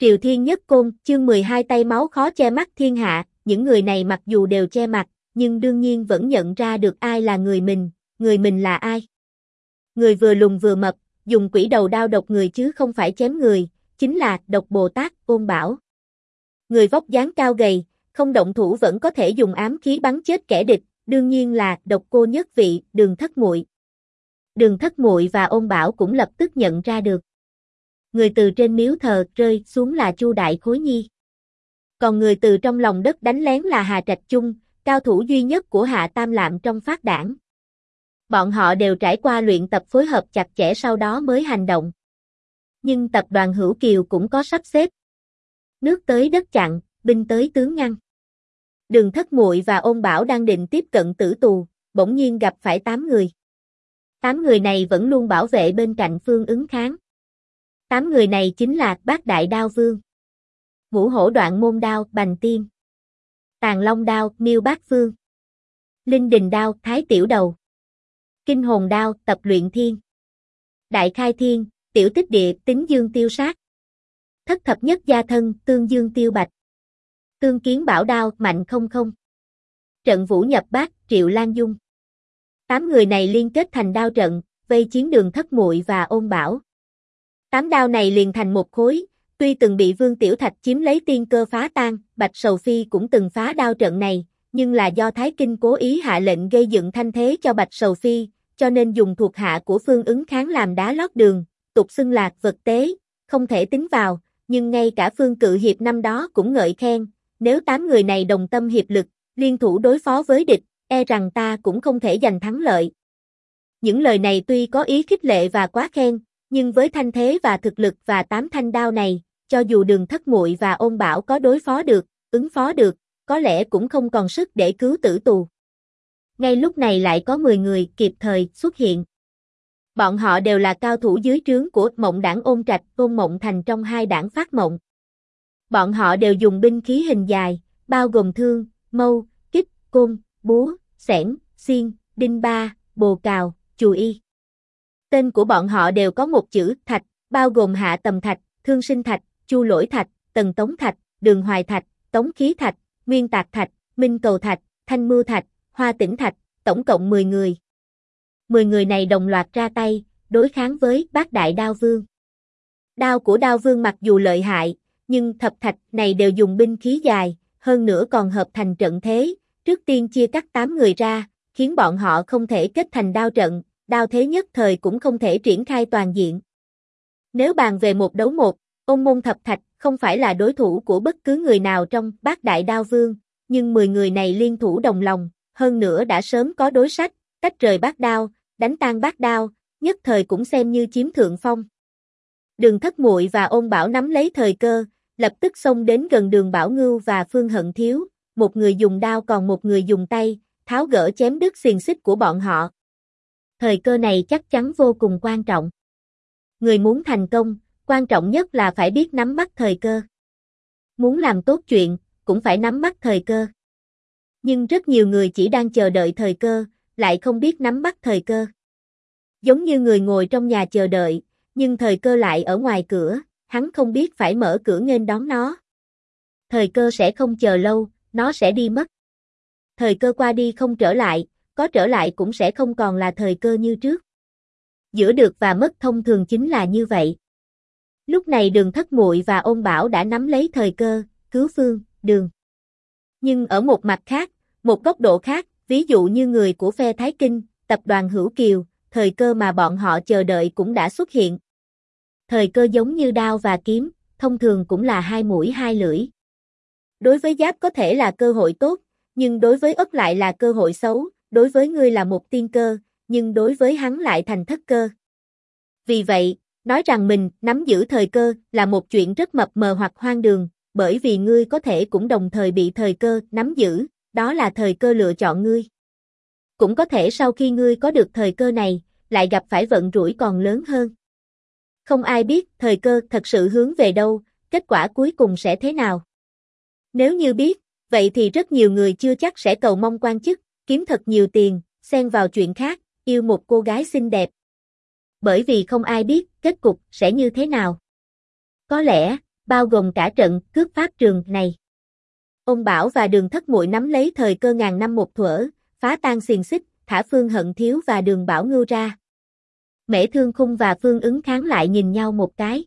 Triều Thiên Nhất Côn, chương 12 tay máu khó che mắt thiên hạ, những người này mặc dù đều che mặt, nhưng đương nhiên vẫn nhận ra được ai là người mình là ai. Người vừa lùn vừa mập, dùng quỷ đầu đao độc người chứ không phải chém người, chính là độc Bồ Tát, Ôn Bảo. Người vóc dáng cao gầy, không động thủ vẫn có thể dùng ám khí bắn chết kẻ địch, đương nhiên là độc cô nhất vị, Đường Thất Muội. Đường Thất Muội và Ôn Bảo cũng lập tức nhận ra được. Người từ trên miếu thờ rơi xuống là Chu Đại Khối Nhi. Còn người từ trong lòng đất đánh lén là Hà Trạch Chung, cao thủ duy nhất của Hạ Tam Lạm trong phát đảng. Bọn họ đều trải qua luyện tập phối hợp chặt chẽ sau đó mới hành động. Nhưng tập đoàn Hữu Kiều cũng có sắp xếp. Nước tới đất chặn, binh tới tướng ngăn. Đường Thất Muội và Ôn Bảo đang định tiếp cận tử tù, bỗng nhiên gặp phải 8 người. 8 người này vẫn luôn bảo vệ bên cạnh Phương Ứng Kháng. 8 người này chính là Bát Đại Đao Vương, Ngũ Hổ Đoạn Môn Đao, Bành Tiên, Tàng Long Đao, Miêu Bát Vương, Linh Đình Đao, Thái Tiểu Đầu, Kinh Hồn Đao, Tập Luyện Thiên, Đại Khai Thiên, Tiểu Tích Địa, Tính Dương Tiêu Sát, Thất Thập Nhất Gia Thân, Tương Dương Tiêu Bạch, Tương Kiến Bảo Đao, Mạnh Không Không, Trận Vũ Nhập Bát, Triệu Lan Dung. 8 người này liên kết thành đao trận, vây chiến Đường Thất Muội và Ôn Bảo. 8 đao này liền thành một khối, tuy từng bị Vương Tiểu Thạch chiếm lấy tiên cơ phá tan, Bạch Sầu Phi cũng từng phá đao trận này, nhưng là do Thái Kinh cố ý hạ lệnh gây dựng thanh thế cho Bạch Sầu Phi, cho nên dùng thuộc hạ của Phương Ứng Kháng làm đá lót đường, tục xưng là vật tế, không thể tính vào, nhưng ngay cả Phương Cự Hiệp năm đó cũng ngợi khen, nếu 8 người này đồng tâm hiệp lực, liên thủ đối phó với địch, e rằng ta cũng không thể giành thắng lợi. Những lời này tuy có ý khích lệ và quá khen, nhưng với thanh thế và thực lực và 8 thanh đao này, cho dù Đường Thất Muội và Ôn Bảo có đối phó được, ứng phó được, có lẽ cũng không còn sức để cứu tử tù. Ngay lúc này lại có 10 người kịp thời xuất hiện. Bọn họ đều là cao thủ dưới trướng của Mộng Đảng Ôn Trạch, Ôn Mộng Thành trong 2 đảng Phát Mộng. Bọn họ đều dùng binh khí hình dài, bao gồm thương, mâu, kích, côn, búa, xẻng, xiên, đinh ba, bồ cào, chùy y. Tên của bọn họ đều có một chữ Thạch, bao gồm Hạ Tầm Thạch, Thương Sinh Thạch, Chu Lỗi Thạch, Tần Tống Thạch, Đường Hoài Thạch, Tống Khí Thạch, Nguyên Tạc Thạch, Minh Cầu Thạch, Thanh Mưu Thạch, Hoa Tĩnh Thạch, tổng cộng 10 người. 10 người này đồng loạt ra tay, đối kháng với Bát Đại Đao Vương. Đao của Đao Vương mặc dù lợi hại, nhưng thập thạch này đều dùng binh khí dài, hơn nữa còn hợp thành trận thế, trước tiên chia cắt 8 người ra, khiến bọn họ không thể kết thành đao trận, đao thế nhất thời cũng không thể triển khai toàn diện. Nếu bàn về một đấu một, Ôn Môn Thập Thạch không phải là đối thủ của bất cứ người nào trong Bát Đại Đao Vương, nhưng 10 người này liên thủ đồng lòng, hơn nữa đã sớm có đối sách, tách rời bát đao, đánh tan bát đao, nhất thời cũng xem như chiếm thượng phong. Đường Thất Muội và Ôn Bảo nắm lấy thời cơ, lập tức xông đến gần Đường Bảo Ngưu và Phương Hận Thiếu, một người dùng đao còn một người dùng tay, tháo gỡ chém đứt xiềng xích của bọn họ. Thời cơ này chắc chắn vô cùng quan trọng. Người muốn thành công, quan trọng nhất là phải biết nắm bắt thời cơ. Muốn làm tốt chuyện, cũng phải nắm bắt thời cơ. Nhưng rất nhiều người chỉ đang chờ đợi thời cơ, lại không biết nắm bắt thời cơ. Giống như người ngồi trong nhà chờ đợi, nhưng thời cơ lại ở ngoài cửa, hắn không biết phải mở cửa nghênh đón nó. Thời cơ sẽ không chờ lâu, nó sẽ đi mất. Thời cơ qua đi không trở lại, có trở lại cũng sẽ không còn là thời cơ như trước. Giữa được và mất thông thường chính là như vậy. Lúc này Đường Thất Muội và Ôn Bảo đã nắm lấy thời cơ, cứu Phương, Đường. Nhưng ở một mặt khác, một góc độ khác, ví dụ như người của phe Thái Kinh, tập đoàn Hữu Kiều, thời cơ mà bọn họ chờ đợi cũng đã xuất hiện. Thời cơ giống như đao và kiếm, thông thường cũng là 2 mũi 2 lưỡi. Đối với Giáp có thể là cơ hội tốt, nhưng đối với Ất lại là cơ hội xấu, đối với ngươi là một tiên cơ, nhưng đối với hắn lại thành thất cơ. Vì vậy, nói rằng mình nắm giữ thời cơ là một chuyện rất mập mờ hoặc hoang đường, bởi vì ngươi có thể cũng đồng thời bị thời cơ nắm giữ, đó là thời cơ lựa chọn ngươi. Cũng có thể sau khi ngươi có được thời cơ này, lại gặp phải vận rủi còn lớn hơn. Không ai biết thời cơ thật sự hướng về đâu, kết quả cuối cùng sẽ thế nào. Nếu như biết, vậy thì rất nhiều người chưa chắc sẽ cầu mong quan chức, kiếm thật nhiều tiền, xen vào chuyện khác, yêu một cô gái xinh đẹp. Bởi vì không ai biết kết cục sẽ như thế nào. Có lẽ, bao gồm cả trận cướp pháp trường này. Ôn Bảo và Đường Thất Muội nắm lấy thời cơ ngàn năm một thuở, phá tan xiềng xích, thả Phương Hận Thiếu và Đường Bảo Ngưu ra. Mễ Thương Khung và Phương Ứng kháng lại nhìn nhau một cái.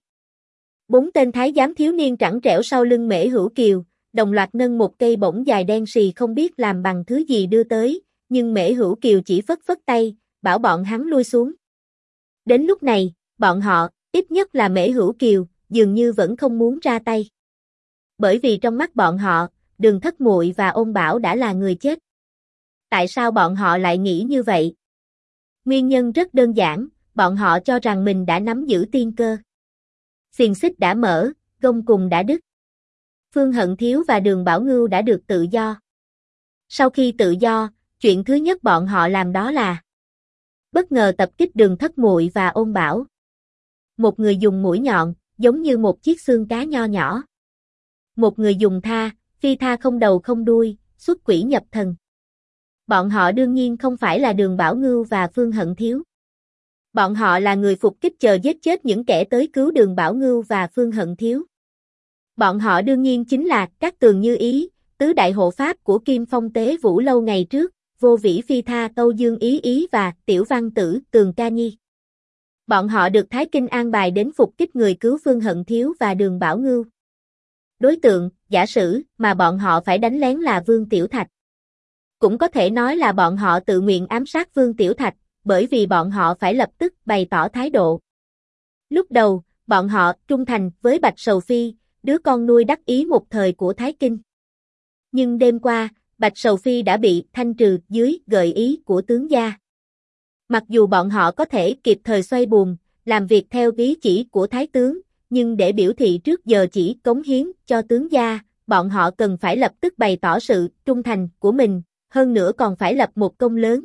4 tên thái giám thiếu niên trẳng trẻo sau lưng Mễ Hữu Kiều, đồng loạt nâng một cây bổng dài đen sì không biết làm bằng thứ gì đưa tới, nhưng Mễ Hữu Kiều chỉ phất phất tay, bảo bọn hắn lui xuống. Đến lúc này, bọn họ, ít nhất là Mễ Hữu Kiều, dường như vẫn không muốn ra tay. Bởi vì trong mắt bọn họ, Đường Thất Muội và Ôn Bảo đã là người chết. Tại sao bọn họ lại nghĩ như vậy? Nguyên nhân rất đơn giản, bọn họ cho rằng mình đã nắm giữ tiên cơ. Xiềng xích đã mở, gông cùm đã đứt. Phương Hận Thiếu và Đường Bảo Ngưu đã được tự do. Sau khi tự do, chuyện thứ nhất bọn họ làm đó là bất ngờ tập kích Đường Thất Muội và Ôn Bảo. Một người dùng mũi nhọn, giống như một chiếc xương cá nho nhỏ. Một người dùng phi tha không đầu không đuôi, xuất quỷ nhập thần. Bọn họ đương nhiên không phải là Đường Bảo Ngưu và Phương Hận Thiếu. Bọn họ là người phục kích chờ giết chết những kẻ tới cứu Đường Bảo Ngưu và Phương Hận Thiếu. Bọn họ đương nhiên chính là Cát Tường Như Ý, tứ đại hộ pháp của Kim Phong Tế Vũ lâu ngày trước, Vô Vĩ Phi Tha Âu Dương Ý Ý và Tiểu Văn Tử Tường Ca Nhi. Bọn họ được Thái Kinh an bài đến phục kích người cứu Phương Hận Thiếu và Đường Bảo Ngưu. Đối tượng, giả sử, mà bọn họ phải đánh lén là Vương Tiểu Thạch. Cũng có thể nói là bọn họ tự nguyện ám sát Vương Tiểu Thạch, bởi vì bọn họ phải lập tức bày tỏ thái độ. Lúc đầu, bọn họ trung thành với Bạch Sầu Phi, đứa con nuôi đắc ý một thời của Thái Kinh. Nhưng đêm qua, Bạch Sầu Phi đã bị thanh trừ dưới gợi ý của tướng gia. Mặc dù bọn họ có thể kịp thời xoay buồm, làm việc theo ý chỉ của Thái tướng, nhưng để biểu thị trước giờ chỉ cống hiến cho tướng gia, bọn họ cần phải lập tức bày tỏ sự trung thành của mình, hơn nữa còn phải lập một công lớn.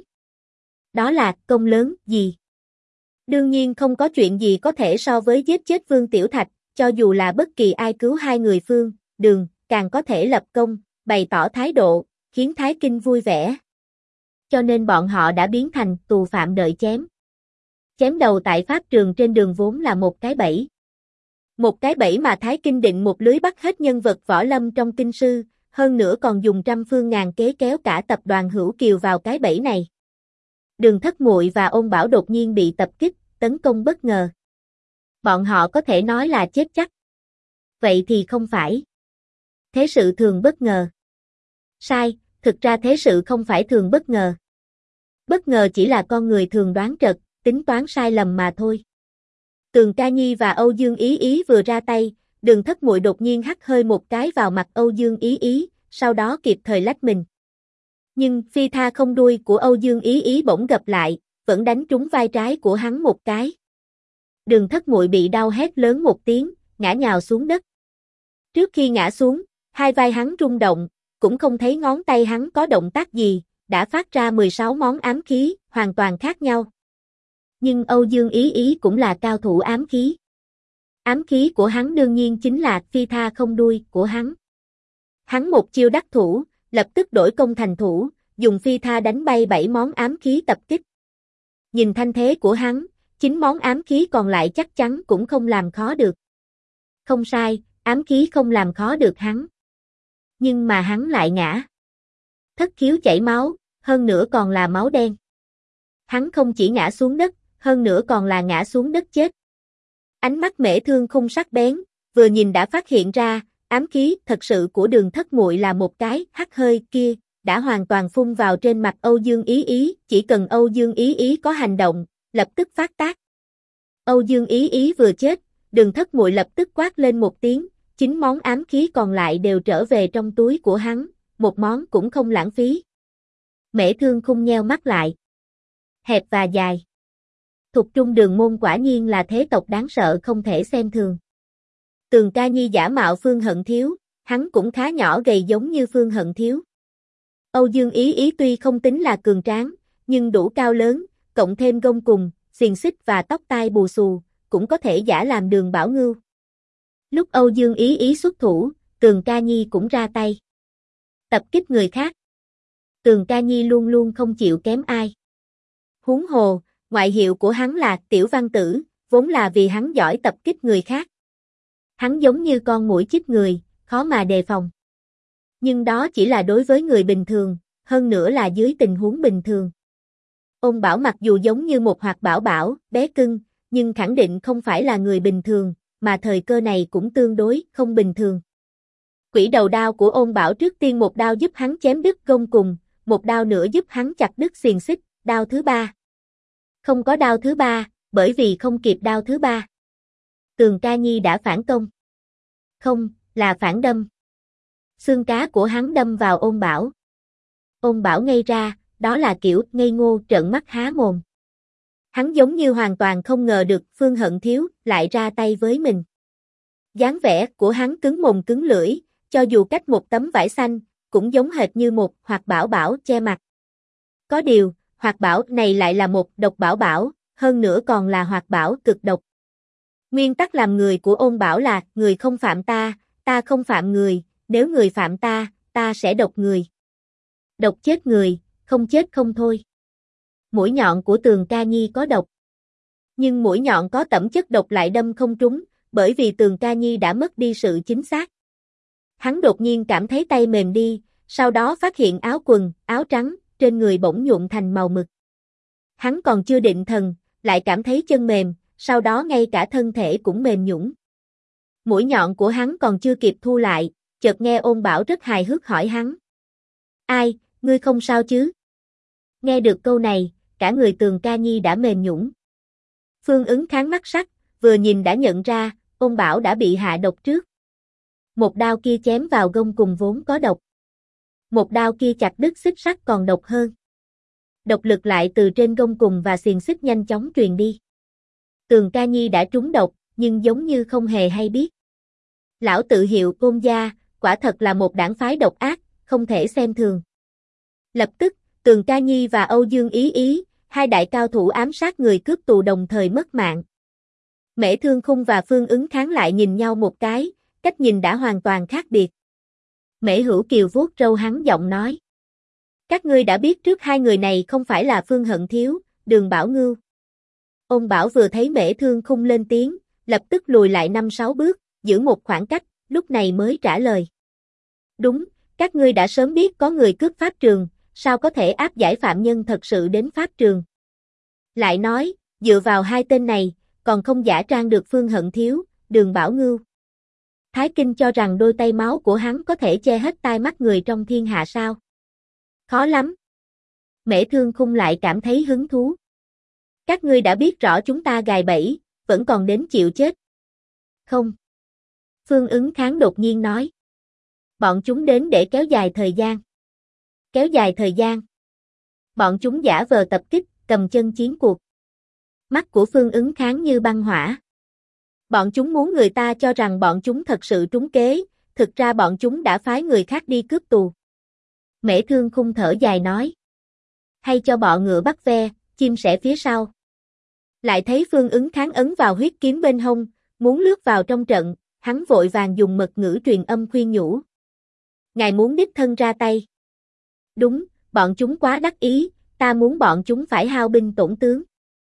Đó là công lớn gì? Đương nhiên không có chuyện gì có thể so với giết chết Vương Tiểu Thạch, cho dù là bất kỳ ai cứu hai người Phương, Đường, càng có thể lập công, bày tỏ thái độ, khiến Thái Kinh vui vẻ. Cho nên bọn họ đã biến thành tù phạm đợi chém. Chém đầu tại pháp trường trên đường vốn là một cái bẫy. Một cái bẫy mà Thái Kinh định một lưới bắt hết nhân vật võ lâm trong kinh sư, hơn nữa còn dùng trăm phương ngàn kế kéo cả tập đoàn Hữu Kiều vào cái bẫy này. Đường Thất Muội và Ôn Bảo đột nhiên bị tập kích, tấn công bất ngờ. Bọn họ có thể nói là chết chắc. Vậy thì không phải. Thế sự thường bất ngờ. Sai, thực ra thế sự không phải thường bất ngờ. Bất ngờ chỉ là con người thường đoán trật, tính toán sai lầm mà thôi. Tường Ca Nhi và Âu Dương Ý Ý vừa ra tay, Đường Thất Muội đột nhiên hắt hơi một cái vào mặt Âu Dương Ý Ý, sau đó kịp thời lách mình. Nhưng phi tha không đuôi của Âu Dương Ý Ý bỗng gập lại, vẫn đánh trúng vai trái của hắn một cái. Đường Thất Muội bị đau hét lớn một tiếng, ngã nhào xuống đất. Trước khi ngã xuống, hai vai hắn rung động, cũng không thấy ngón tay hắn có động tác gì, đã phát ra 16 món ám khí, hoàn toàn khác nhau. Nhưng Âu Dương Ý Ý cũng là cao thủ ám khí. Ám khí của hắn đương nhiên chính là phi tha không đuôi của hắn. Hắn một chiêu đắc thủ, lập tức đổi công thành thủ, dùng phi tha đánh bay 7 món ám khí tập kích. Nhìn thanh thế của hắn, 9 món ám khí còn lại chắc chắn cũng không làm khó được. Không sai, ám khí không làm khó được hắn. Nhưng mà hắn lại ngã. Thất khiếu chảy máu, hơn nữa còn là máu đen. Hắn không chỉ ngã xuống đất, hơn nữa còn là ngã xuống đất chết. Ánh mắt Mễ Thương Khung sắc bén, vừa nhìn đã phát hiện ra, ám khí thật sự của Đường Thất Muội là một cái hắt hơi kia, đã hoàn toàn phun vào trên mặt Âu Dương Ý Ý, chỉ cần Âu Dương Ý Ý có hành động, lập tức phát tác. Âu Dương Ý Ý vừa chết, Đường Thất Muội lập tức quát lên một tiếng, 9 món ám khí còn lại đều trở về trong túi của hắn, một món cũng không lãng phí. Mễ Thương Khung nheo mắt lại. Hẹp và dài. Thục Trung Đường môn quả nhiên là thế tộc đáng sợ không thể xem thường. Tường Ca Nhi giả mạo Phương Hận Thiếu, hắn cũng khá nhỏ gầy giống như Phương Hận Thiếu. Âu Dương Ý Ý tuy không tính là cường tráng, nhưng đủ cao lớn, cộng thêm gông cùm, xiềng xích và tóc tai bù xù, cũng có thể giả làm Đường Bảo Ngưu. Lúc Âu Dương Ý Ý xuất thủ, Tường Ca Nhi cũng ra tay. Tập kích người khác. Tường Ca Nhi luôn luôn không chịu kém ai. Huống hồ, ngoại hiệu của hắn là Tiểu Văn Tử, vốn là vì hắn giỏi tập kích người khác. Hắn giống như con muỗi chích người, khó mà đề phòng. Nhưng đó chỉ là đối với người bình thường, hơn nữa là dưới tình huống bình thường. Ôn Bảo mặc dù giống như một hoạt bảo bảo, bé cưng, nhưng khẳng định không phải là người bình thường, mà thời cơ này cũng tương đối không bình thường. Quỷ đầu đao của Ôn Bảo trước tiên một đao giúp hắn chém đứt gông cùng, một đao nữa giúp hắn chặt đứt xiềng xích, đao thứ ba. Không có đao thứ ba, bởi vì không kịp đao thứ ba. Tường Ca Nhi đã phản công. Không, là phản đâm. Xương cá của hắn đâm vào Ôn Bảo. Ôn Bảo ngây ra, đó là kiểu ngây ngô trợn mắt há mồm. Hắn giống như hoàn toàn không ngờ được Phương Hận Thiếu lại ra tay với mình. Dáng vẻ của hắn cứng mồm cứng lưỡi, cho dù cách một tấm vải xanh, cũng giống hệt như một Hoạt Bảo Bảo che mặt. Có điều, Hoạt Bảo này lại là một độc bảo bảo, hơn nữa còn là Hoạt Bảo cực độc. Nguyên tắc làm người của Ôn Bảo là người không phạm ta, ta không phạm người, nếu người phạm ta, ta sẽ độc người. Độc chết người, không chết không thôi. Mũi nhọn của Tường Ca Nhi có độc. Nhưng mũi nhọn có tẩm chất độc lại đâm không trúng, bởi vì Tường Ca Nhi đã mất đi sự chính xác. Hắn đột nhiên cảm thấy tay mềm đi, sau đó phát hiện áo quần, áo trắng, trên người bỗng nhuộm thành màu mực. Hắn còn chưa định thần, lại cảm thấy chân mềm, sau đó ngay cả thân thể cũng mềm nhũn. Mũi nhọn của hắn còn chưa kịp thu lại, chợt nghe Ôn Bảo rất hài hước hỏi hắn. Ai, ngươi không sao chứ? Nghe được câu này, cả người Tường Ca Nhi đã mềm nhũn. Phương Ứng Kháng mắt sắc, vừa nhìn đã nhận ra, Ôn Bảo đã bị hạ độc trước. Một đao kia chém vào gông cùng vốn có độc. Một đao kia chặt đứt xích sắt còn độc hơn. Độc lực lại từ trên gông cùng và xiềng xích nhanh chóng truyền đi. Tường Ca Nhi đã trúng độc, nhưng giống như không hề hay biết. Lão tự hiệu Côn gia, quả thật là một đảng phái độc ác, không thể xem thường. Lập tức, Tường Ca Nhi và Âu Dương Ý Ý, hai đại cao thủ ám sát người cướp tù đồng thời mất mạng. Mễ Thương Khung và Phương Ứng Kháng lại nhìn nhau một cái, cách nhìn đã hoàn toàn khác biệt. Mễ Hữu Kiều vuốt râu hắn giọng nói. Các ngươi đã biết trước hai người này không phải là Phương Hận Thiếu, Đường Bảo Ngưu. Ôn Bảo vừa thấy Mễ Thương Khung lên tiếng, lập tức lùi lại 5-6 bước, giữ một khoảng cách, lúc này mới trả lời. Đúng, các ngươi đã sớm biết có người cướp pháp trường, sao có thể áp giải phạm nhân thật sự đến pháp trường. Lại nói, dựa vào hai tên này, còn không giả trang được Phương Hận Thiếu, Đường Bảo Ngưu. Thái Kinh cho rằng đôi tay máu của hắn có thể che hết tai mắt người trong thiên hạ sao? Khó lắm. Mễ Thương Khung lại cảm thấy hứng thú. Các ngươi đã biết rõ chúng ta gài bẫy, vẫn còn đến chịu chết. Không. Phương Ứng Kháng đột nhiên nói. Bọn chúng đến để kéo dài thời gian. Kéo dài thời gian. Bọn chúng giả vờ tập kích, cầm chân chiến cuộc. Mắt của Phương Ứng Kháng như băng hỏa. Bọn chúng muốn người ta cho rằng bọn chúng thật sự trúng kế, thực ra bọn chúng đã phái người khác đi cướp tù. Mễ Thương Khung thở dài nói. Hay cho bọ ngựa bắt ve, chim sẻ phía sau. Lại thấy Phương Ứng Kháng ấn vào huyết kiếm bên hông, muốn lướt vào trong trận, hắn vội vàng dùng mật ngữ truyền âm khuyên nhủ. Ngài muốn đích thân ra tay. Đúng, bọn chúng quá đắc ý, ta muốn bọn chúng phải hao binh tổn tướng.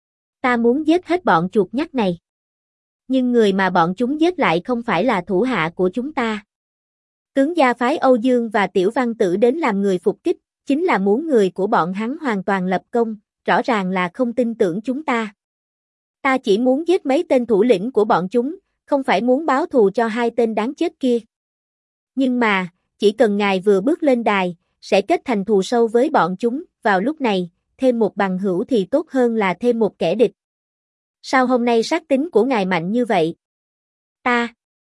Ta muốn giết hết bọn chuột nhắt này. Nhưng người mà bọn chúng giết lại không phải là thủ hạ của chúng ta. Tướng gia phái Âu Dương và Tiểu Văn Tử đến làm người phục kích, chính là muốn người của bọn hắn hoàn toàn lập công, rõ ràng là không tin tưởng chúng ta. Ta chỉ muốn giết mấy tên thủ lĩnh của bọn chúng, không phải muốn báo thù cho hai tên đáng chết kia. Nhưng mà, chỉ cần ngài vừa bước lên đài, sẽ kết thành thù sâu với bọn chúng, vào lúc này, thêm một bằng hữu thì tốt hơn là thêm một kẻ địch. Sao hôm nay sát tính của ngài mạnh như vậy? Ta.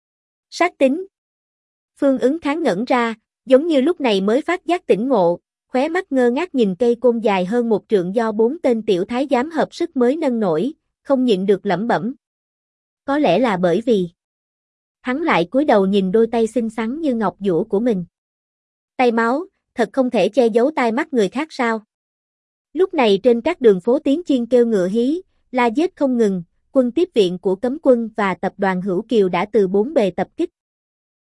Sát tính. Phương Ứng Kháng ngẩn ra, giống như lúc này mới phát giác tỉnh ngộ, khóe mắt ngơ ngác nhìn cây côn dài hơn 1 trượng do 4 tên tiểu thái giám hợp sức mới nâng nổi, không nhịn được lẩm bẩm. Có lẽ là bởi vì hắn lại cúi đầu nhìn đôi tay xinh xắn như ngọc dũa của mình. Tay máu, thật không thể che giấu tai mắt người khác sao? Lúc này trên các đường phố tiếng chiên kêu ngựa hí, la giết không ngừng, quân tiếp viện của cấm quân và tập đoàn Hữu Kiều đã từ 4 bề tập kích.